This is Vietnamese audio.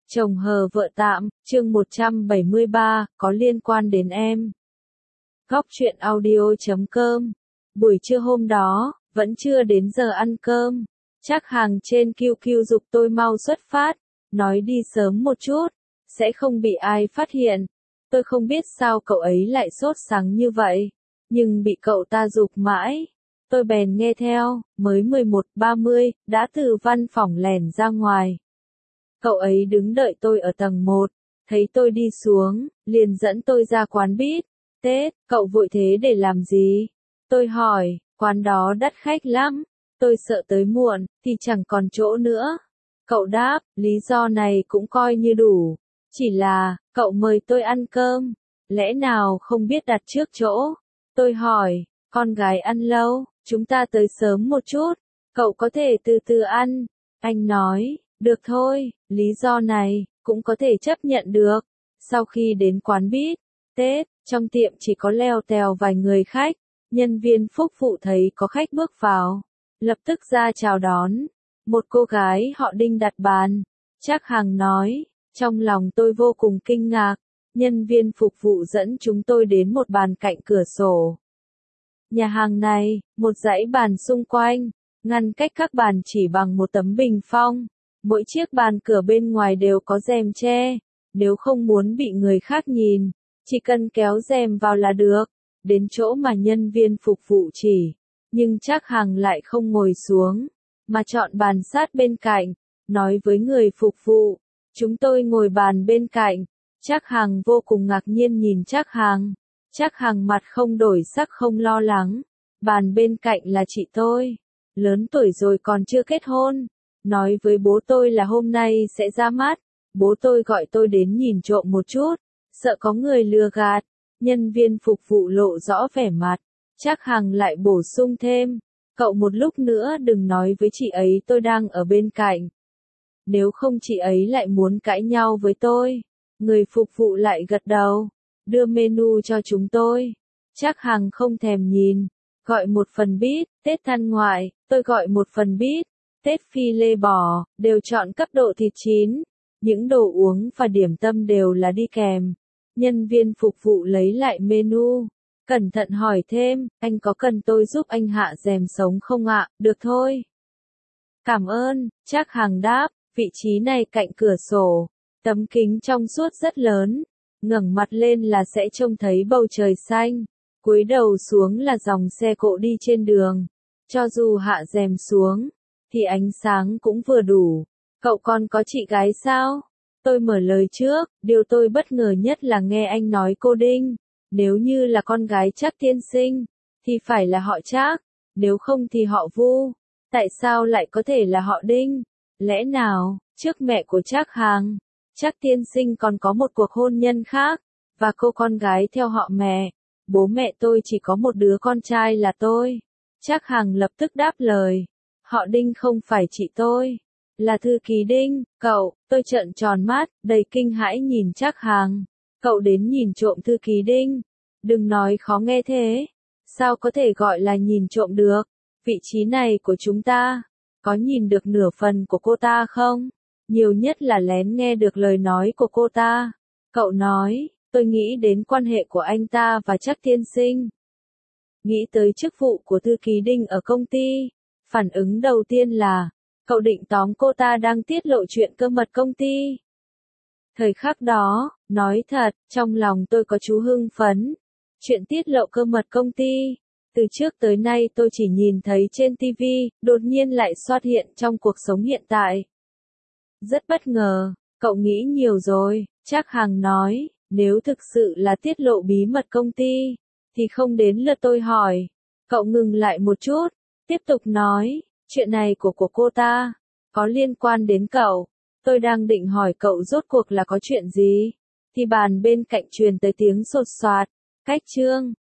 Chồng hờ vợ tạm, chương 173, có liên quan đến em. Góc truyện audio.com. Buổi trưa hôm đó, vẫn chưa đến giờ ăn cơm. Chắc hàng trên QQ giục tôi mau xuất phát, nói đi sớm một chút, sẽ không bị ai phát hiện. Tôi không biết sao cậu ấy lại sốt sắng như vậy, nhưng bị cậu ta giục mãi. Tôi bèn nghe theo, mới 11:30, đã từ văn phòng lèn ra ngoài. Cậu ấy đứng đợi tôi ở tầng 1, thấy tôi đi xuống, liền dẫn tôi ra quán bít. Tết, cậu vội thế để làm gì? Tôi hỏi, quán đó đắt khách lắm, tôi sợ tới muộn, thì chẳng còn chỗ nữa. Cậu đáp, lý do này cũng coi như đủ, chỉ là, cậu mời tôi ăn cơm, lẽ nào không biết đặt trước chỗ? Tôi hỏi, con gái ăn lâu, chúng ta tới sớm một chút, cậu có thể từ từ ăn. Anh nói, được thôi, lý do này, cũng có thể chấp nhận được. Sau khi đến quán bít, Tết, trong tiệm chỉ có leo tèo vài người khách, nhân viên phục vụ thấy có khách bước vào, lập tức ra chào đón. Một cô gái họ Đinh đặt bàn, Trác Hằng nói, trong lòng tôi vô cùng kinh ngạc, nhân viên phục vụ dẫn chúng tôi đến một bàn cạnh cửa sổ. Nhà hàng này, một dãy bàn xung quanh, ngăn cách các bàn chỉ bằng một tấm bình phong. Mỗi chiếc bàn cửa bên ngoài đều có rèm che, nếu không muốn bị người khác nhìn, chỉ cần kéo rèm vào là được, đến chỗ mà nhân viên phục vụ chỉ. Nhưng Trác Hằng lại không ngồi xuống, mà chọn bàn sát bên cạnh, nói với người phục vụ, chúng tôi ngồi bàn bên cạnh. Trác Hằng vô cùng ngạc nhiên nhìn Trác Hằng. Trác Hằng mặt không đổi sắc không lo lắng, bàn bên cạnh là chị tôi, lớn tuổi rồi còn chưa kết hôn. Nói với bố tôi là hôm nay sẽ ra mắt, bố tôi gọi tôi đến nhìn trộm một chút, sợ có người lừa gạt. Nhân viên phục vụ lộ rõ vẻ mặt, Trác Hằng lại bổ sung thêm, cậu một lúc nữa đừng nói với chị ấy tôi đang ở bên cạnh. Nếu không chị ấy lại muốn cãi nhau với tôi. Người phục vụ lại gật đầu, đưa menu cho chúng tôi. Trác Hằng không thèm nhìn, gọi một phần bít, Tết than ngoại, tôi gọi một phần bít. Tết phi lê bò, đều chọn cấp độ thịt chín. Những đồ uống và điểm tâm đều là đi kèm. Nhân viên phục vụ lấy lại menu, cẩn thận hỏi thêm, anh có cần tôi giúp anh hạ rèm sống không ạ? Được thôi. Cảm ơn, Trác Hằng đáp, vị trí này cạnh cửa sổ, tấm kính trong suốt rất lớn, ngẩng mặt lên là sẽ trông thấy bầu trời xanh, cúi đầu xuống là dòng xe cộ đi trên đường. Cho dù hạ rèm xuống, thì ánh sáng cũng vừa đủ. Cậu còn có chị gái sao? Tôi mở lời trước, điều tôi bất ngờ nhất là nghe anh nói cô Đinh. Nếu như là con gái Trác tiên sinh, thì phải là họ Trác, nếu không thì họ Vu. Tại sao lại có thể là họ Đinh? Lẽ nào, trước mẹ của Trác Hằng, Trác tiên sinh còn có một cuộc hôn nhân khác, và cô con gái theo họ mẹ. Bố mẹ tôi chỉ có một đứa con trai là tôi. Trác Hằng lập tức đáp lời. Họ Đinh không phải chị tôi, là thư ký Đinh. Cậu, tôi trợn tròn mắt, đầy kinh hãi nhìn Trác Hằng. Cậu đến nhìn trộm thư ký Đinh? Đừng nói khó nghe thế. Sao có thể gọi là nhìn trộm được? Vị trí này của chúng ta, có nhìn được nửa phần của cô ta không? Nhiều nhất là lén nghe được lời nói của cô ta. Cậu nói, tôi nghĩ đến quan hệ của anh ta và Trác tiên sinh. Nghĩ tới chức vụ của thư ký Đinh ở công ty. Phản ứng đầu tiên là, cậu định tóm cô ta đang tiết lộ chuyện cơ mật công ty. Thời khắc đó, nói thật, trong lòng tôi có chút hưng phấn. Chuyện tiết lộ cơ mật công ty, từ trước tới nay tôi chỉ nhìn thấy trên TV, đột nhiên lại xuất hiện trong cuộc sống hiện tại. Rất bất ngờ, cậu nghĩ nhiều rồi, Trác Hằng nói, nếu thực sự là tiết lộ bí mật công ty, thì không đến lượt tôi hỏi. Cậu ngừng lại một chút, tiếp tục nói, chuyện này của cô ta, có liên quan đến cậu. Tôi đang định hỏi cậu rốt cuộc là có chuyện gì, thì bàn bên cạnh truyền tới tiếng sột soạt, cách chương.